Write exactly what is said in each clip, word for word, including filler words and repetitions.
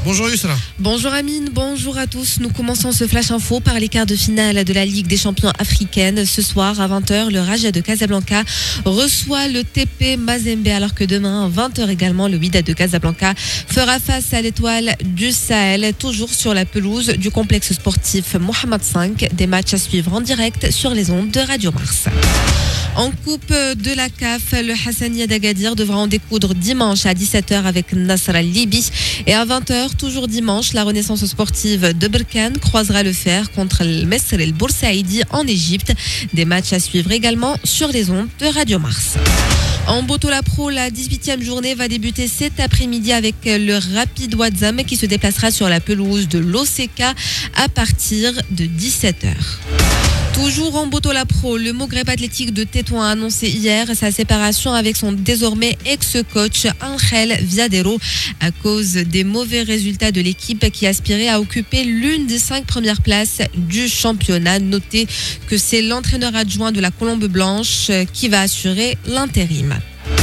Bonjour Yusra. Bonjour Amine, bonjour à tous. Nous commençons ce flash info par les quarts de finale de la Ligue des champions africaine. Ce soir à vingt heures, le Raja de Casablanca reçoit le T P Mazembe, alors que demain, vingt heures également, le Wydad de Casablanca fera face à l'Étoile du Sahel, toujours sur la pelouse du complexe sportif Mohamed cinq. Des matchs à suivre en direct sur les ondes de Radio Mars. En Coupe de la C A F, le Hassania d'Agadir devra en découdre dimanche à dix-sept heures avec Nasr al-Libi. Et à vingt heures, toujours dimanche, la Renaissance sportive de Berkane croisera le fer contre le Mesr el-Boursaïdi en Égypte. Des matchs à suivre également sur les ondes de Radio Mars. En Botola Pro, la dix-huitième journée va débuter cet après-midi avec le Rapid Ouazzam qui se déplacera sur la pelouse de l'O C K à partir de dix-sept heures. Toujours en Botola Pro, le Maghreb Athlétique de Tétouan a annoncé hier sa séparation avec son désormais ex-coach Angel Viadero à cause des mauvais résultats de l'équipe qui aspirait à occuper l'une des cinq premières places du championnat. Notez que c'est l'entraîneur adjoint de la Colombe Blanche qui va assurer l'intérim.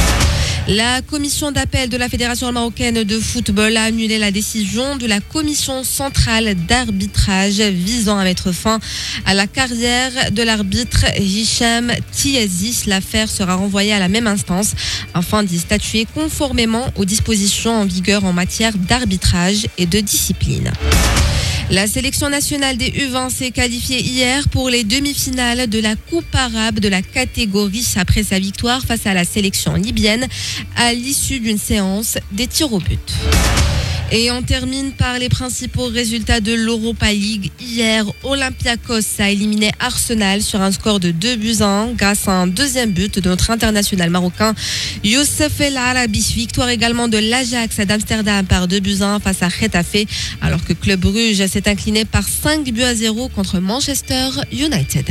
La commission d'appel de la Fédération marocaine de football a annulé la décision de la commission centrale d'arbitrage visant à mettre fin à la carrière de l'arbitre Hicham Tiazi. L'affaire sera renvoyée à la même instance afin d'y statuer conformément aux dispositions en vigueur en matière d'arbitrage et de discipline. La sélection nationale des U vingt s'est qualifiée hier pour les demi-finales de la Coupe arabe de la catégorie après sa victoire face à la sélection libyenne à l'issue d'une séance des tirs au but. Et on termine par les principaux résultats de l'Europa League. Hier, Olympiakos a éliminé Arsenal sur un score de deux buts à un grâce à un deuxième but de notre international marocain Youssef El Arabi. Victoire également de l'Ajax d'Amsterdam par deux buts à un face à Getafe, alors que Club Brugge s'est incliné par cinq buts à zéro contre Manchester United.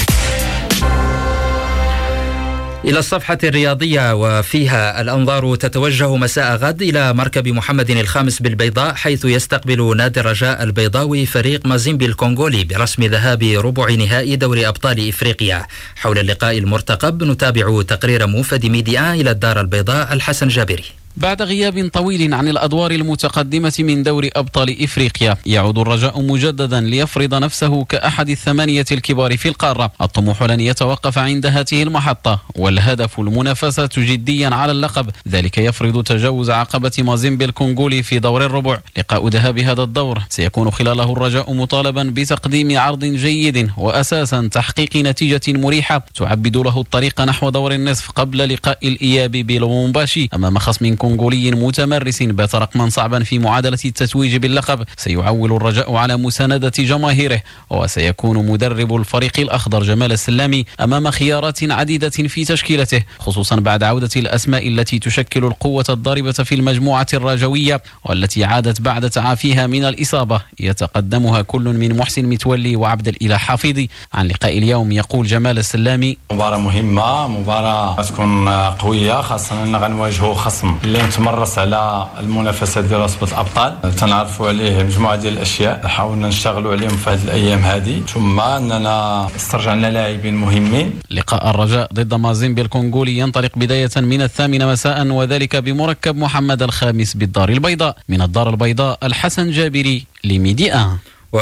إلى الصفحة الرياضية، وفيها الأنظار تتوجه مساء غد إلى مركب محمد الخامس بالبيضاء، حيث يستقبل نادي الرجاء البيضاوي فريق مازيمبي الكونغولي برسم ذهاب ربع نهائي دوري أبطال إفريقيا. حول اللقاء المرتقب نتابع تقرير موفد ميديا إلى الدار البيضاء الحسن جابري. بعد غياب طويل عن الأدوار المتقدمة من دوري أبطال إفريقيا، يعود الرجاء مجددا ليفرض نفسه كأحد الثمانية الكبار في القارة. الطموح لن يتوقف عند هذه المحطة، والهدف المنافسة جديا على اللقب، ذلك يفرض تجاوز عقبة مازيمبي الكونغولي في دور الربع. لقاء ذهاب هذا الدور سيكون خلاله الرجاء مطالبا بتقديم عرض جيد وأساسا تحقيق نتيجة مريحة تعبد له الطريق نحو دور النصف قبل لقاء الإياب بلومباشي أمام خصم كونغولي متمرس بات رقما صعبا في معادلة التتويج باللقب. سيعول الرجاء على مساندة جماهيره، وسيكون مدرب الفريق الأخضر جمال السلامي أمام خيارات عديدة في تشكيلته، خصوصا بعد عودة الأسماء التي تشكل القوة الضاربة في المجموعة الرجوية والتي عادت بعد تعافيها من الإصابة. يتقدمها كل من محسن متولي وعبد الإله حافظي. عن لقاء اليوم يقول جمال السلامي: مباراة مهمة، مباراة تكون قوية، خاصة أن غنواجهوا خصم اللي متمرس على المنافسه ديال رسبة الابطال. تنعرفوا عليه مجموعه ديال الاشياء حاولنا نشتغلوا عليهم في هذه الايام هذه، ثم اننا استرجعنا لاعبين مهمين. لقاء الرجاء ضد مازيمبي الكونغولي ينطلق بدايه من الثامنه مساء، وذلك بمركب محمد الخامس بالدار البيضاء. من الدار البيضاء الحسن جابري لميديا.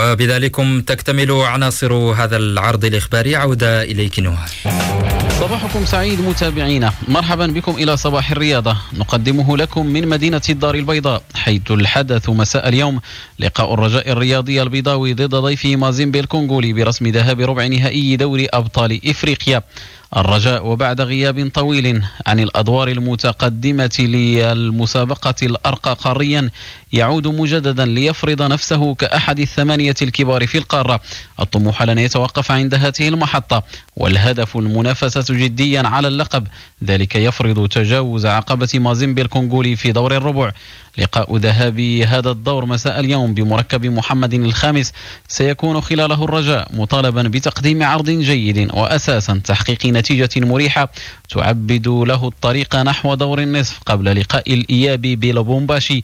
وبذلكم تكتمل عناصر هذا العرض الإخباري. عودة إليك نوها. صباحكم سعيد متابعينا، مرحبا بكم إلى صباح الرياضة، نقدمه لكم من مدينة الدار البيضاء، حيث الحدث مساء اليوم لقاء الرجاء الرياضي البيضاوي ضد ضيفه مازيمبي الكونغولي برسم ذهاب ربع نهائي دوري أبطال إفريقيا. الرجاء وبعد غياب طويل عن الأدوار المتقدمة للمسابقة الأرقى قاريا يعود مجددا ليفرض نفسه كأحد الثمانية الكبار في القارة. الطموح لن يتوقف عند هذه المحطة، والهدف المنافسة جديا على اللقب، ذلك يفرض تجاوز عقبة مازيمبي الكونغولي في دور الربع. لقاء ذهاب هذا الدور مساء اليوم بمركب محمد الخامس سيكون خلاله الرجاء مطالبا بتقديم عرض جيد وأساسا تحقيق نتيجة مريحة تعبد له الطريق نحو دور النصف قبل لقاء الإياب بلوبومباشي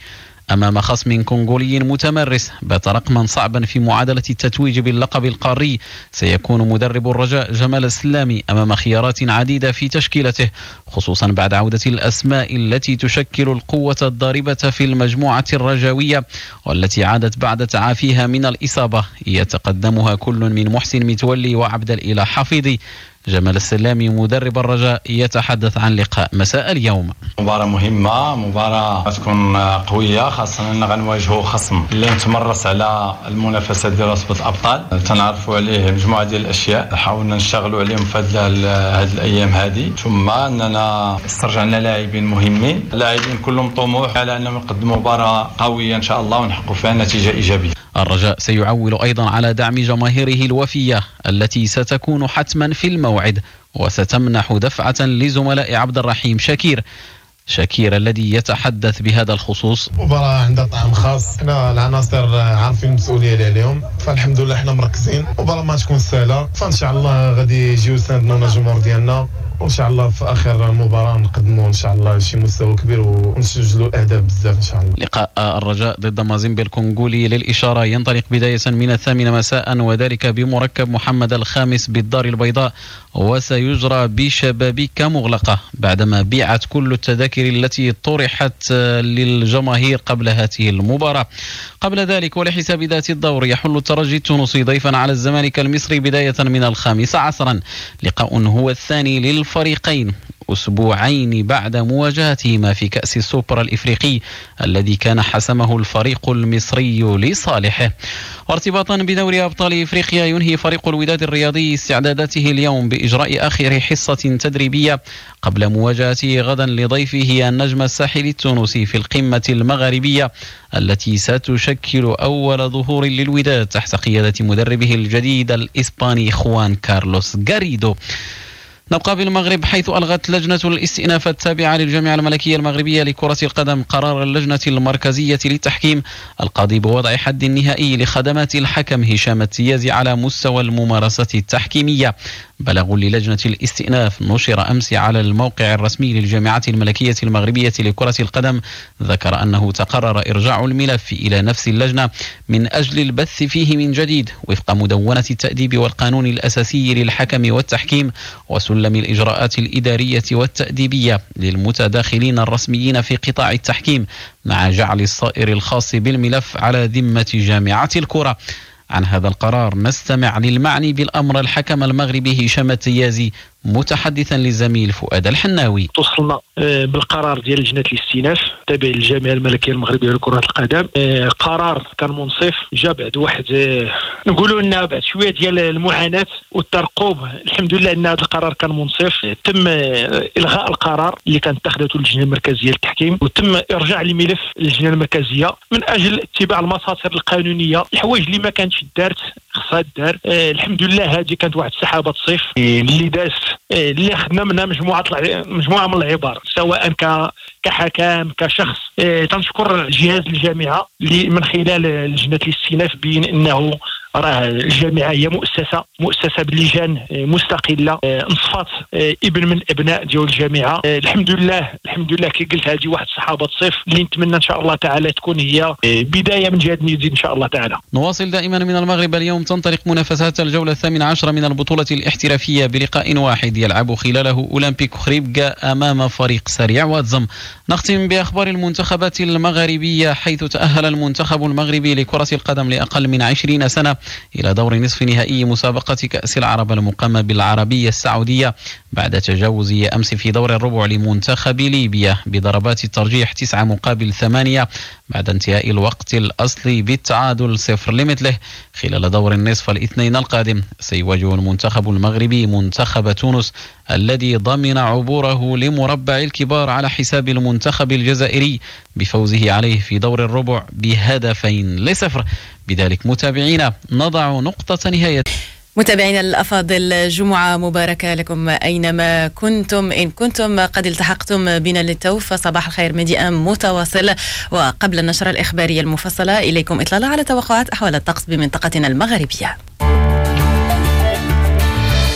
أمام خصم كونغولي متمرس بات رقما صعبا في معادلة التتويج باللقب القاري. سيكون مدرب الرجاء جمال السلامي أمام خيارات عديدة في تشكيلته، خصوصا بعد عودة الأسماء التي تشكل القوة الضاربة في المجموعة الرجاوية والتي عادت بعد تعافيها من الإصابة، يتقدمها كل من محسن متولي وعبد الإله حفيظي. جمال السلامي مدرب الرجاء يتحدث عن لقاء مساء اليوم. مباراة مهمة، مباراة تكون قوية، خاصة أن غنواجهوا خصم اللي متمرس على المنافسة ديال رتبة الأبطال. تنعرفوا عليه مجموعة ديال الأشياء حاولنا نشتغلوا عليهم في هذه الأيام هذه، ثم أننا استرجعنا لاعبين مهمين، لاعبين كلهم طموح على أنهم يقدموا مباراة قوية إن شاء الله ونحققوا فيها نتيجة إيجابية. الرجاء سيعول أيضا على دعم جماهيره الوفية التي ستكون حتما في الموعد، وستمنح دفعة لزملاء عبد الرحيم شكير شكير الذي يتحدث بهذا الخصوص. مباراة عندها طعم خاص، احنا العناصر عارفين المسؤولية اللي عليهم، فالحمد لله احنا مركزين. مباراة ما تكون سهلة، فان شاء الله غادي يجيو يساندنا الجمهور ديالنا، وان شاء الله في اخر المباراه نقدموا ان شاء الله شي مستوى كبير ونسجلوا اهداف بزاف ان شاء الله. لقاء الرجاء ضد مازيمبي الكونغولي للاشاره ينطلق بدايه من الثامنه مساء، وذلك بمركب محمد الخامس بالدار البيضاء، وسيجرى بشبابيك مغلقه بعدما بيعت كل التذاكر التي طرحت للجماهير قبل هذه المباراه. قبل ذلك ولحساب ذات الدور يحل الترجي التونسي ضيفا على الزمالك المصري بدايه من الخامسه عصرا. لقاء هو الثاني للفريقين أسبوعين بعد مواجهتهما في كأس السوبر الإفريقي الذي كان حسمه الفريق المصري لصالحه. وارتباطا بدوري أبطال إفريقيا ينهي فريق الوداد الرياضي استعداداته اليوم بإجراء آخر حصة تدريبية قبل مواجهته غدا لضيفه النجم الساحلي التونسي في القمة المغربية التي ستشكل أول ظهور للوداد تحت قيادة مدربه الجديد الإسباني خوان كارلوس غاريدو. نبقى بالمغرب حيث ألغت لجنة الاستئناف التابعة للجامعة الملكية المغربية لكرة القدم قرار اللجنة المركزية للتحكيم القاضي بوضع حد نهائي لخدمات الحكم هشام التيازي على مستوى الممارسة التحكيمية. بلغ للجنة الاستئناف نشر أمس على الموقع الرسمي للجامعة الملكية المغربية لكرة القدم ذكر أنه تقرر إرجاع الملف إلى نفس اللجنة من أجل البث فيه من جديد وفق مدونة التأديب والقانون الأساسي للحكم والتحكيم وسلم الإجراءات الإدارية والتأديبية للمتداخلين الرسميين في قطاع التحكيم مع جعل الصائر الخاص بالملف على ذمة جامعة الكرة. عن هذا القرار نستمع للمعني بالأمر الحكم المغربي هشام التيازي متحدثا للزميل فؤاد الحناوي. توصلنا بالقرار ديال لجنة الاستئناف تابع للجامعة الملكية المغربية لكرة القدم. قرار كان منصف، جاء بعد واحد نقولوا لنا بعد شوية ديال المعاناة والترقب. الحمد لله ان هذا القرار كان منصف، تم الغاء القرار اللي كانت اتخذته اللجنة المركزية للتحكيم وتم ارجاع الملف للجنة المركزية من اجل اتباع المساطر القانونية. الحوايج اللي ما كانتش دارت خصها دار. الحمد لله هذه كانت واحد السحابة صيف اللي داز اللي اخذنا منها مجموعه مجموعه من العبار سواء ك كحكام كشخص. تنشكر جهاز الجامعه اللي من خلال لجنه الاستئناف بين انه راه الجامعه هي مؤسسه مؤسسه بلجان مستقله انصفات ابن من ابناء ديال الجامعه. الحمد لله الحمد لله كي قلت هذه واحد صحابه صيف اللي نتمنى ان شاء الله تعالى تكون هي بدايه من جهه يزيد ان شاء الله تعالى. نواصل دائما من المغرب. اليوم تنطلق منافسات الجوله الثامنه عشر من البطوله الاحترافيه بلقاء واحد يلعب خلاله اولمبيك خريبكا امام فريق سريع واتزم. نختم باخبار المنتخبات المغربيه حيث تاهل المنتخب المغربي لكره القدم لاقل من عشرين سنه إلى دور نصف نهائي مسابقة كأس العرب المقامة بالعربية السعودية بعد تجاوزه أمس في دور الربع لمنتخب ليبيا بضربات الترجيح تسعة مقابل ثمانية بعد انتهاء الوقت الأصلي بالتعادل صفر لمثله. خلال دور النصف الاثنين القادم سيواجه المنتخب المغربي منتخب تونس الذي ضمن عبوره لمربع الكبار على حساب المنتخب الجزائري بفوزه عليه في دور الربع بهدفين لصفر. بذلك متابعينا نضع نقطة نهاية. متابعينا الأفاضل جمعة مباركة لكم أينما كنتم. إن كنتم قد التحقتم بنا للتو فصباح الخير ميديا متواصل. وقبل النشرة الإخبارية المفصلة إليكم إطلالة على توقعات أحوال الطقس بمنطقتنا المغربية.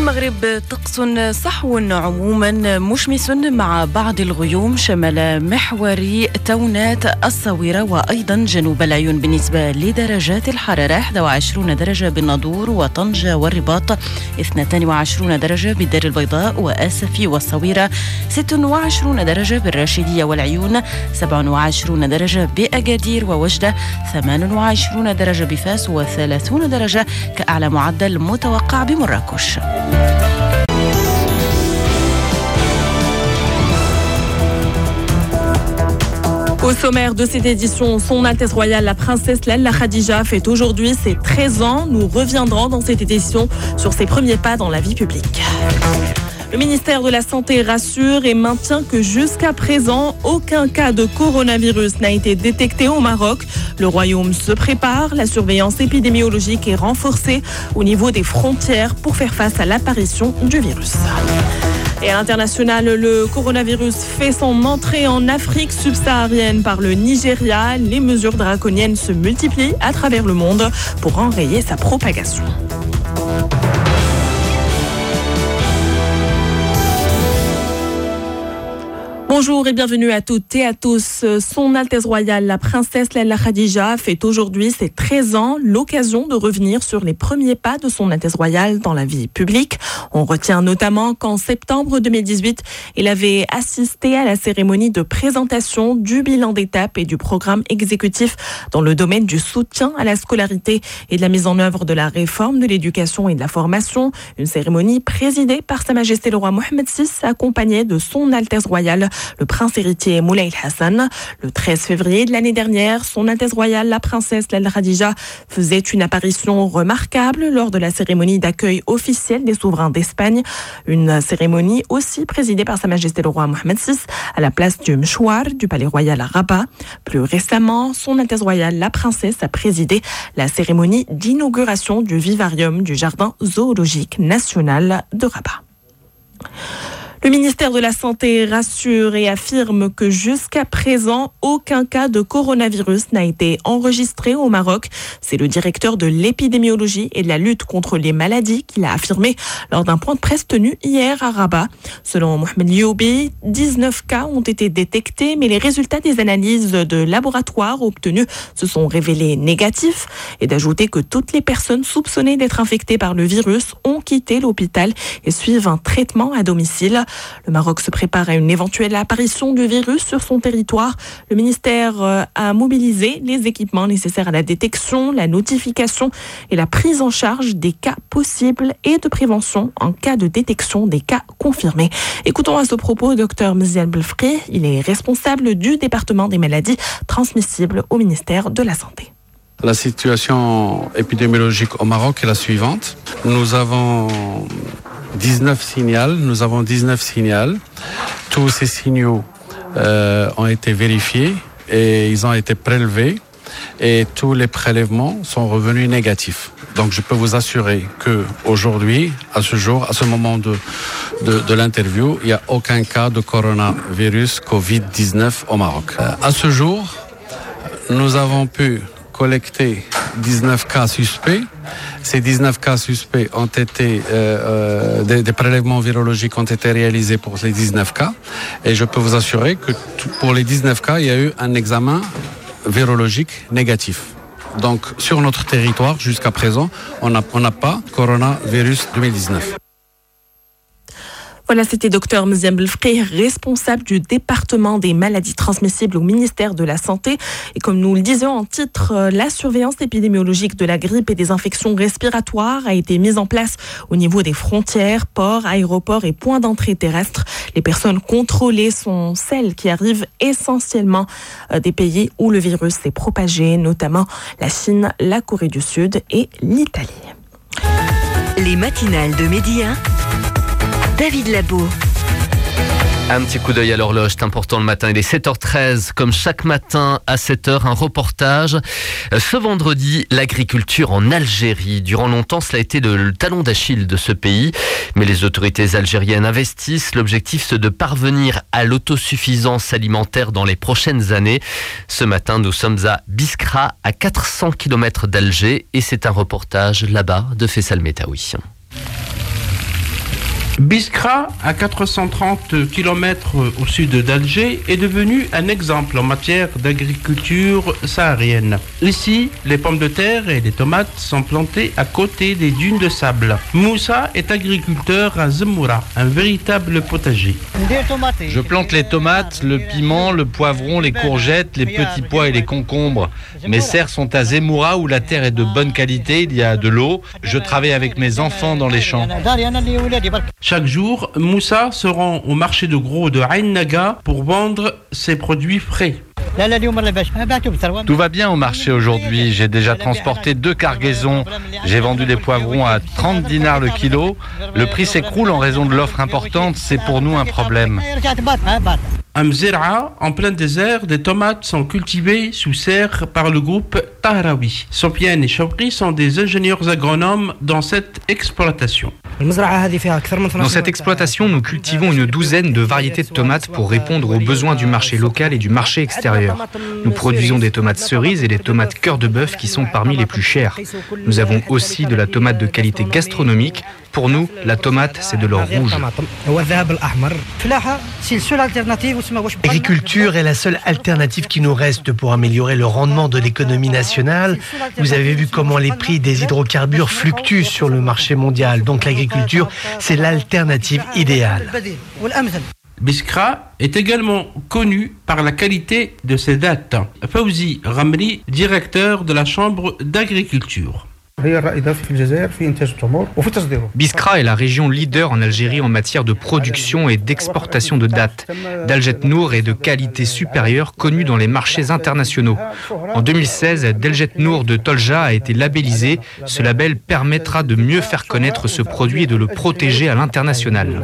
المغرب طقس صحو عموما مشمس مع بعض الغيوم شمال محور تونات الصويرة وأيضا جنوب العيون. بالنسبة لدرجات الحرارة واحد وعشرين درجة بالناظور وطنجة والرباط، اثنتين وعشرين درجة بالدار البيضاء وآسفي والصويرة، ستة وعشرين درجة بالراشدية والعيون، سبعة وعشرين درجة بأكادير ووجدة، ثمانية وعشرين درجة بفاس وثلاثين درجة كأعلى معدل متوقع بمراكش. Au sommaire de cette édition, Son Altesse Royale la Princesse Laila Khadija fête aujourd'hui ses treize ans. Nous reviendrons dans cette édition sur ses premiers pas dans la vie publique. Le ministère de la Santé rassure et maintient que jusqu'à présent, aucun cas de coronavirus n'a été détecté au Maroc. Le royaume se prépare, la surveillance épidémiologique est renforcée au niveau des frontières pour faire face à l'apparition du virus. Et à l'international, le coronavirus fait son entrée en Afrique subsaharienne par le Nigeria. Les mesures draconiennes se multiplient à travers le monde pour enrayer sa propagation. Bonjour et bienvenue à toutes et à tous. Son Altesse Royale, la Princesse Laila Khadija, fête aujourd'hui ses treize ans, l'occasion de revenir sur les premiers pas de Son Altesse Royale dans la vie publique. On retient notamment qu'en septembre deux mille dix-huit, il avait assisté à la cérémonie de présentation du bilan d'étape et du programme exécutif dans le domaine du soutien à la scolarité et de la mise en œuvre de la réforme de l'éducation et de la formation. Une cérémonie présidée par Sa Majesté le Roi Mohammed six, accompagnée de Son Altesse Royale, le prince héritier Moulay Hassan. Le treize février de l'année dernière, Son Altesse Royale, la Princesse Laila Khadija, faisait une apparition remarquable lors de la cérémonie d'accueil officielle des souverains d'Espagne. Une cérémonie aussi présidée par Sa Majesté le Roi Mohammed six à la place du Mchouar du Palais Royal à Rabat. Plus récemment, Son Altesse Royale, la Princesse, a présidé la cérémonie d'inauguration du vivarium du Jardin zoologique national de Rabat. Le ministère de la Santé rassure et affirme que jusqu'à présent, aucun cas de coronavirus n'a été enregistré au Maroc. C'est le directeur de l'épidémiologie et de la lutte contre les maladies qui l'a affirmé lors d'un point de presse tenu hier à Rabat. Selon Mohamed Lioubi, dix-neuf cas ont été détectés, mais les résultats des analyses de laboratoire obtenus se sont révélés négatifs, et d'ajouter que toutes les personnes soupçonnées d'être infectées par le virus ont quitté l'hôpital et suivent un traitement à domicile. Le Maroc se prépare à une éventuelle apparition du virus sur son territoire. Le ministère a mobilisé les équipements nécessaires à la détection, la notification et la prise en charge des cas possibles et de prévention en cas de détection des cas confirmés. Écoutons à ce propos Dr Mzian Belfri. Il est responsable du département des maladies transmissibles au ministère de la Santé. La situation épidémiologique au Maroc est la suivante. Nous avons dix-neuf signaux, nous avons dix-neuf signaux. Tous ces signaux euh, ont été vérifiés et ils ont été prélevés et tous les prélèvements sont revenus négatifs. Donc je peux vous assurer que aujourd'hui, à ce jour, à ce moment de, de, de l'interview, il n'y a aucun cas de coronavirus covid dix-neuf au Maroc. Euh, à ce jour, nous avons pu collecter dix-neuf cas suspects. Ces dix-neuf cas suspects ont été, euh, euh, des, des prélèvements virologiques ont été réalisés pour les dix-neuf cas. Et je peux vous assurer que t- pour les dix-neuf cas, il y a eu un examen virologique négatif. Donc, sur notre territoire, jusqu'à présent, on n'a on n'a pas coronavirus deux mille dix-neuf. Voilà, c'était Dr Mzian Belfri, responsable du département des maladies transmissibles au ministère de la Santé. Et comme nous le disions en titre, la surveillance épidémiologique de la grippe et des infections respiratoires a été mise en place au niveau des frontières, ports, aéroports et points d'entrée terrestres. Les personnes contrôlées sont celles qui arrivent essentiellement des pays où le virus s'est propagé, notamment la Chine, la Corée du Sud et l'Italie. Les matinales de Midi un, David Labo. Un petit coup d'œil à l'horloge, c'est important le matin. Il est sept heures treize, comme chaque matin à sept heures, un reportage. Ce vendredi, l'agriculture en Algérie. Durant longtemps, cela a été le talon d'Achille de ce pays. Mais les autorités algériennes investissent. L'objectif, c'est de parvenir à l'autosuffisance alimentaire dans les prochaines années. Ce matin, nous sommes à Biskra, à quatre cents kilomètres d'Alger. Et c'est un reportage là-bas de Faisal Metaoui. Biskra, à quatre cent trente kilomètres au sud d'Alger, est devenu un exemple en matière d'agriculture saharienne. Ici, les pommes de terre et les tomates sont plantées à côté des dunes de sable. Moussa est agriculteur à Zemmoura, un véritable potager. Je plante les tomates, le piment, le poivron, les courgettes, les petits pois et les concombres. Mes serres sont à Zemmoura où la terre est de bonne qualité, il y a de l'eau. Je travaille avec mes enfants dans les champs. Chaque jour, Moussa se rend au marché de gros de Ain Naga pour vendre ses produits frais. Tout va bien au marché aujourd'hui. J'ai déjà transporté deux cargaisons. J'ai vendu les poivrons à trente dinars le kilo. Le prix s'écroule en raison de l'offre importante. C'est pour nous un problème. À Mzera, en plein désert, des tomates sont cultivées sous serre par le groupe Tahraoui. Sofiane et Choukri sont des ingénieurs agronomes dans cette exploitation. Dans cette exploitation, nous cultivons une douzaine de variétés de tomates pour répondre aux besoins du marché local et du marché extérieur. Nous produisons des tomates cerises et des tomates cœur de bœuf qui sont parmi les plus chères. Nous avons aussi de la tomate de qualité gastronomique. Pour nous, la tomate, c'est de l'or rouge. L'agriculture est la seule alternative qui nous reste pour améliorer le rendement de l'économie nationale. Vous avez vu comment les prix des hydrocarbures fluctuent sur le marché mondial. Donc l'agriculture, c'est l'alternative idéale. Biskra est également connu par la qualité de ses dattes. Fawzi Ramri, directeur de la Chambre d'agriculture. Biskra est la région leader en Algérie en matière de production et d'exportation de dattes. Daljet Nour est de qualité supérieure, connue dans les marchés internationaux. En deux mille seize, Daljet Nour de Tolja a été labellisé. Ce label permettra de mieux faire connaître ce produit et de le protéger à l'international.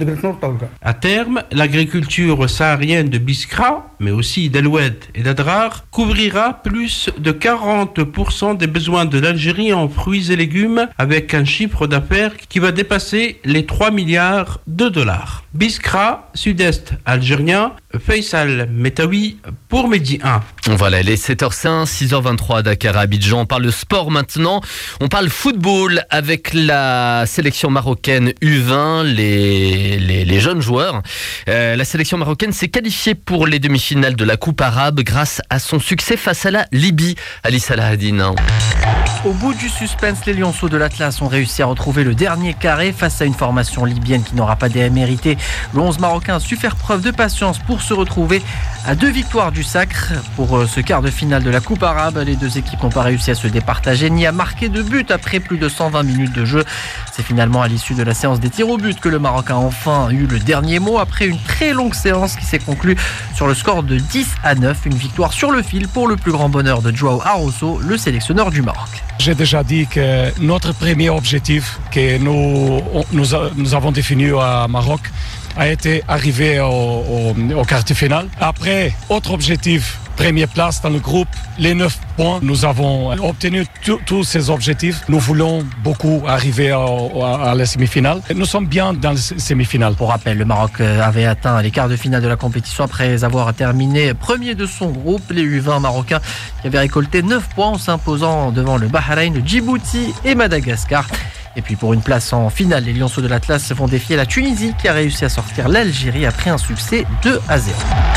À terme, l'agriculture saharienne de Biskra, mais aussi d'Aloued et d'Adrar, couvrira plus de quarante pour cent des besoins de l'Algérie en fruits et légumes, avec un chiffre d'affaires qui va dépasser les trois milliards de dollars. Biskra, sud-est algérien, Faisal Metawi pour Midi un. Voilà, il est sept heures cinq, six heures vingt-trois à Dakar, à Abidjan. On parle de sport maintenant. On parle football avec la sélection marocaine U vingt, les, les, les jeunes joueurs. Euh, la sélection marocaine s'est qualifiée pour les demi-finales de la Coupe arabe grâce à son succès face à la Libye. Ali Salahadine. Au bout du suspense, les Lionceaux de l'Atlas ont réussi à retrouver le dernier carré face à une formation libyenne qui n'aura pas démérité. Le onze marocain a su faire preuve de patience pour se retrouver à deux victoires du sacre. Pour ce quart de finale de la Coupe arabe, les deux équipes n'ont pas réussi à se départager ni à marquer de but après plus de cent vingt minutes de jeu. C'est finalement à l'issue de la séance des tirs au but que le Maroc a enfin eu le dernier mot après une très longue séance qui s'est conclue sur le score de dix à neuf. Une victoire sur le fil pour le plus grand bonheur de Joao Arroso, le sélectionneur du Maroc. J'ai déjà dit que notre premier objectif que nous, nous, nous avons défini à Maroc a été arrivé au, au, au quart de finale. Après, autre objectif, première place dans le groupe, les neuf points. Nous avons obtenu tous ces objectifs. Nous voulons beaucoup arriver à, à, à la semi-finale. Nous sommes bien dans la semi-finale. Pour rappel, le Maroc avait atteint les quarts de finale de la compétition après avoir terminé premier de son groupe. Les U vingt marocains qui avaient récolté neuf points en s'imposant devant le Bahreïn, le Djibouti et Madagascar. Et puis pour une place en finale, les Lionceaux de l'Atlas vont défier la Tunisie qui a réussi à sortir l'Algérie après un succès deux à zéro.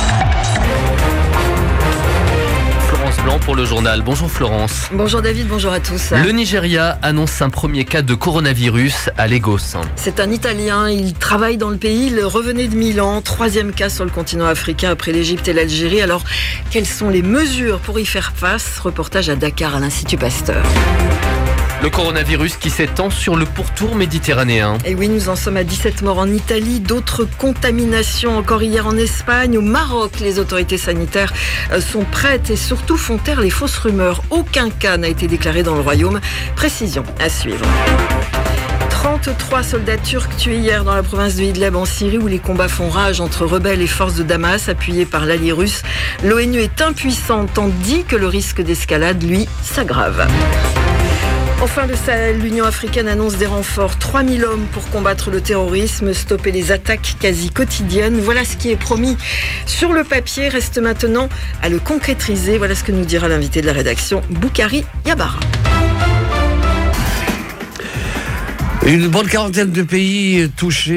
Florence Blanc pour le journal. Bonjour Florence. Bonjour David, bonjour à tous. Le Nigeria annonce un premier cas de coronavirus à Lagos. C'est un Italien, il travaille dans le pays, il revenait de Milan, troisième cas sur le continent africain après l'Égypte et l'Algérie. Alors, quelles sont les mesures pour y faire face? Reportage à Dakar à l'Institut Pasteur. Le coronavirus qui s'étend sur le pourtour méditerranéen. Et oui, nous en sommes à dix-sept morts en Italie, d'autres contaminations encore hier en Espagne. Au Maroc, les autorités sanitaires sont prêtes et surtout font taire les fausses rumeurs. Aucun cas n'a été déclaré dans le royaume. Précision à suivre. trente-trois soldats turcs tués hier dans la province de Idlib en Syrie où les combats font rage entre rebelles et forces de Damas appuyés par l'allié russe. L'ONU est impuissante tandis que le risque d'escalade, lui, s'aggrave. Enfin, le Sahel, l'Union africaine annonce des renforts. trois mille hommes pour combattre le terrorisme, stopper les attaques quasi quotidiennes. Voilà ce qui est promis sur le papier. Reste maintenant à le concrétiser. Voilà ce que nous dira l'invité de la rédaction, Boukari Yabara. Une bonne quarantaine de pays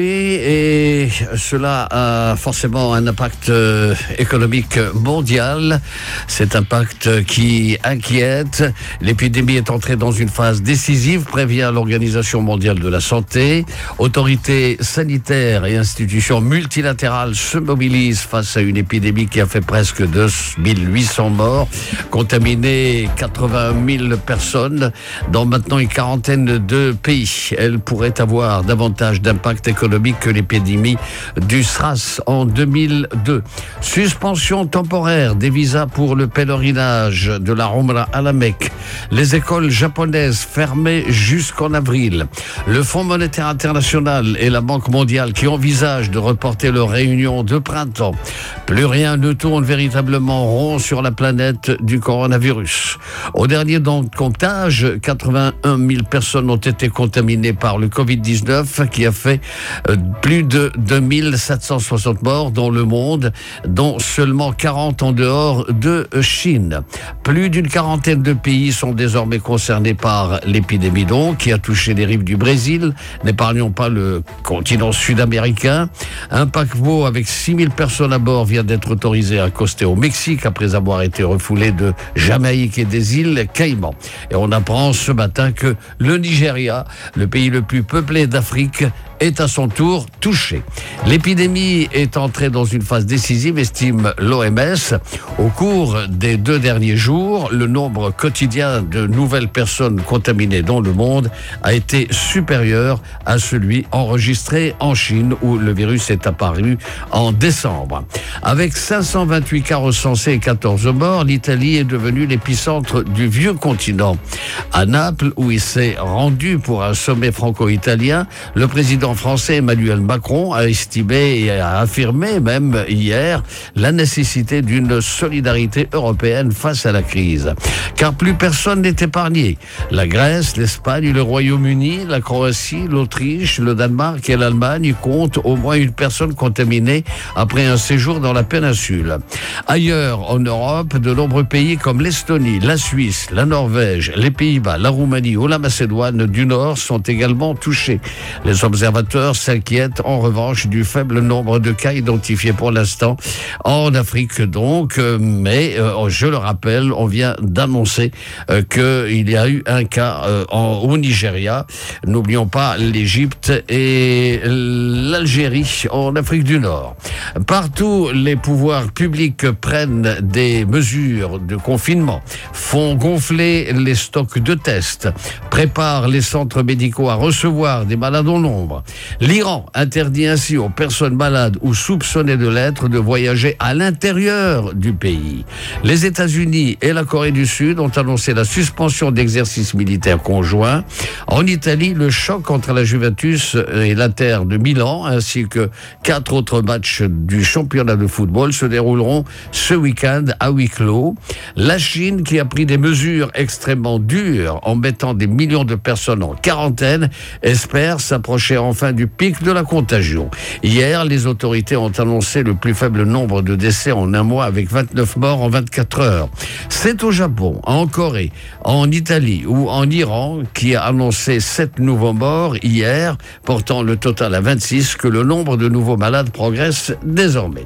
touchés et cela a forcément un impact économique mondial. Cet impact qui inquiète. L'épidémie est entrée dans une phase décisive, prévient l'Organisation mondiale de la santé. Autorités sanitaires et institutions multilatérales se mobilisent face à une épidémie qui a fait presque deux mille huit cents morts, contaminé quatre-vingt mille personnes dans maintenant une quarantaine de pays. Elle pourrait avoir davantage d'impact économique que l'épidémie du SRAS en deux mille deux. Suspension temporaire des visas pour le pèlerinage de la Umrah à la Mecque. Les écoles japonaises fermées jusqu'en avril. Le Fonds monétaire international et la Banque mondiale qui envisagent de reporter leur réunion de printemps. Plus rien ne tourne véritablement rond sur la planète du coronavirus. Au dernier comptage, quatre-vingt-un mille personnes ont été contaminées par le covid dix-neuf qui a fait euh, plus de deux mille sept cent soixante morts dans le monde, dont seulement quarante en dehors de Chine. Plus d'une quarantaine de pays sont désormais concernés par l'épidémie donc, qui a touché les rives du Brésil. N'épargnons pas le continent sud-américain. Un paquebot avec six mille personnes à bord vient d'être autorisé à accoster au Mexique après avoir été refoulé de Jamaïque et des îles Caïmans. Et on apprend ce matin que le Nigeria, le pays le plus peuplé d'Afrique, est à son tour touché. L'épidémie est entrée dans une phase décisive, estime l'O M S. Au cours des deux derniers jours, le nombre quotidien de nouvelles personnes contaminées dans le monde a été supérieur à celui enregistré en Chine où le virus est apparu en décembre. Avec cinq cent vingt-huit cas recensés et quatorze morts, l'Italie est devenue l'épicentre du vieux continent. À Naples, où il s'est rendu pour un sommet franco-italien, le président français Emmanuel Macron a estimé et a affirmé même hier la nécessité d'une solidarité européenne face à la crise. Car plus personne n'est épargné. La Grèce, l'Espagne, le Royaume-Uni, la Croatie, l'Autriche, le Danemark et l'Allemagne comptent au moins une personne contaminée après un séjour dans la péninsule. Ailleurs en Europe, de nombreux pays comme l'Estonie, la Suisse, la Norvège, les Pays-Bas, la Roumanie ou la Macédoine du Nord sont également touchés. Les observateurs s'inquiètent en revanche du faible nombre de cas identifiés pour l'instant en Afrique donc, mais euh, je le rappelle, on vient d'annoncer euh, qu'il y a eu un cas euh, en, au Nigeria. N'oublions pas l'Égypte et l'Algérie en Afrique du Nord. Partout, les pouvoirs publics prennent des mesures de confinement, font gonfler les stocks de tests, préparent les centres médicaux à recevoir des malades en nombre. L'Iran interdit ainsi aux personnes malades ou soupçonnées de l'être de voyager à l'intérieur du pays. Les États-Unis et la Corée du Sud ont annoncé la suspension d'exercices militaires conjoints. En Italie, le choc entre la Juventus et l'Inter de Milan, ainsi que quatre autres matchs du championnat de football se dérouleront ce week-end à huis clos. La Chine, qui a pris des mesures extrêmement dures en mettant des millions de personnes en quarantaine, espère s'approcher enfin du pic de la contagion. Hier, les autorités ont annoncé le plus faible nombre de décès en un mois avec vingt-neuf morts en vingt-quatre heures. C'est au Japon, en Corée, en Italie ou en Iran qui a annoncé sept nouveaux morts hier, portant le total à vingt-six, que le nombre de nouveaux malades progresse désormais.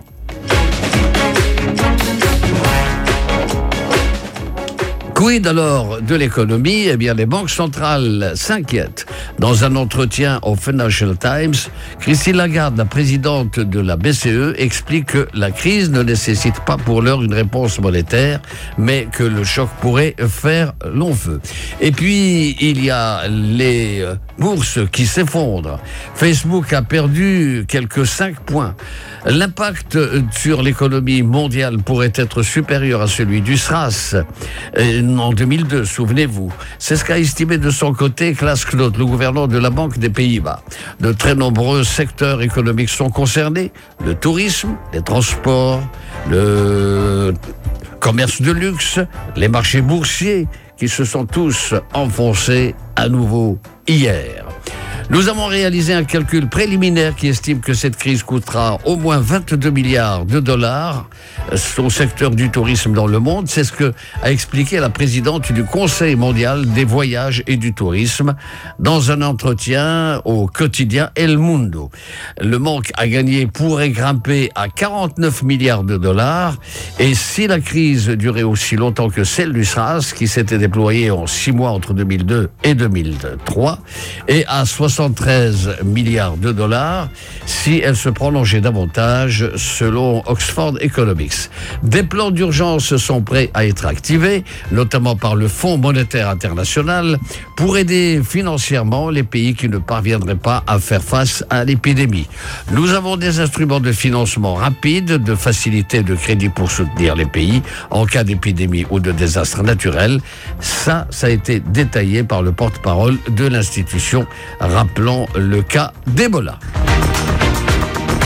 Quid alors de l'économie? Eh bien, les banques centrales s'inquiètent. Dans un entretien au Financial Times, Christine Lagarde, la présidente de la B C E, explique que la crise ne nécessite pas pour l'heure une réponse monétaire, mais que le choc pourrait faire long feu. Et puis, il y a les bourses qui s'effondrent. Facebook a perdu quelques cinq points. L'impact sur l'économie mondiale pourrait être supérieur à celui du SRAS en deux mille deux, souvenez-vous. C'est ce qu'a estimé de son côté Klaas Knot, le gouverneur de la Banque des Pays-Bas. De très nombreux secteurs économiques sont concernés. Le tourisme, les transports, le commerce de luxe, les marchés boursiers qui se sont tous enfoncés à nouveau hier. Nous avons réalisé un calcul préliminaire qui estime que cette crise coûtera au moins vingt-deux milliards de dollars au secteur du tourisme dans le monde. C'est ce que a expliqué la présidente du Conseil mondial des voyages et du tourisme dans un entretien au quotidien El Mundo. Le manque à gagner pourrait grimper à quarante-neuf milliards de dollars et si la crise durait aussi longtemps que celle du SARS qui s'était déployée en six mois entre deux mille deux et deux mille trois et à soixante-treize milliards de dollars si elle se prolongeait davantage selon Oxford Economics. Des plans d'urgence sont prêts à être activés, notamment par le Fonds monétaire international, pour aider financièrement les pays qui ne parviendraient pas à faire face à l'épidémie. Nous avons des instruments de financement rapides, de facilité de crédit pour soutenir les pays en cas d'épidémie ou de désastre naturel. Ça, ça a été détaillé par le porte-parole de l'institution, rappelant le cas d'Ebola.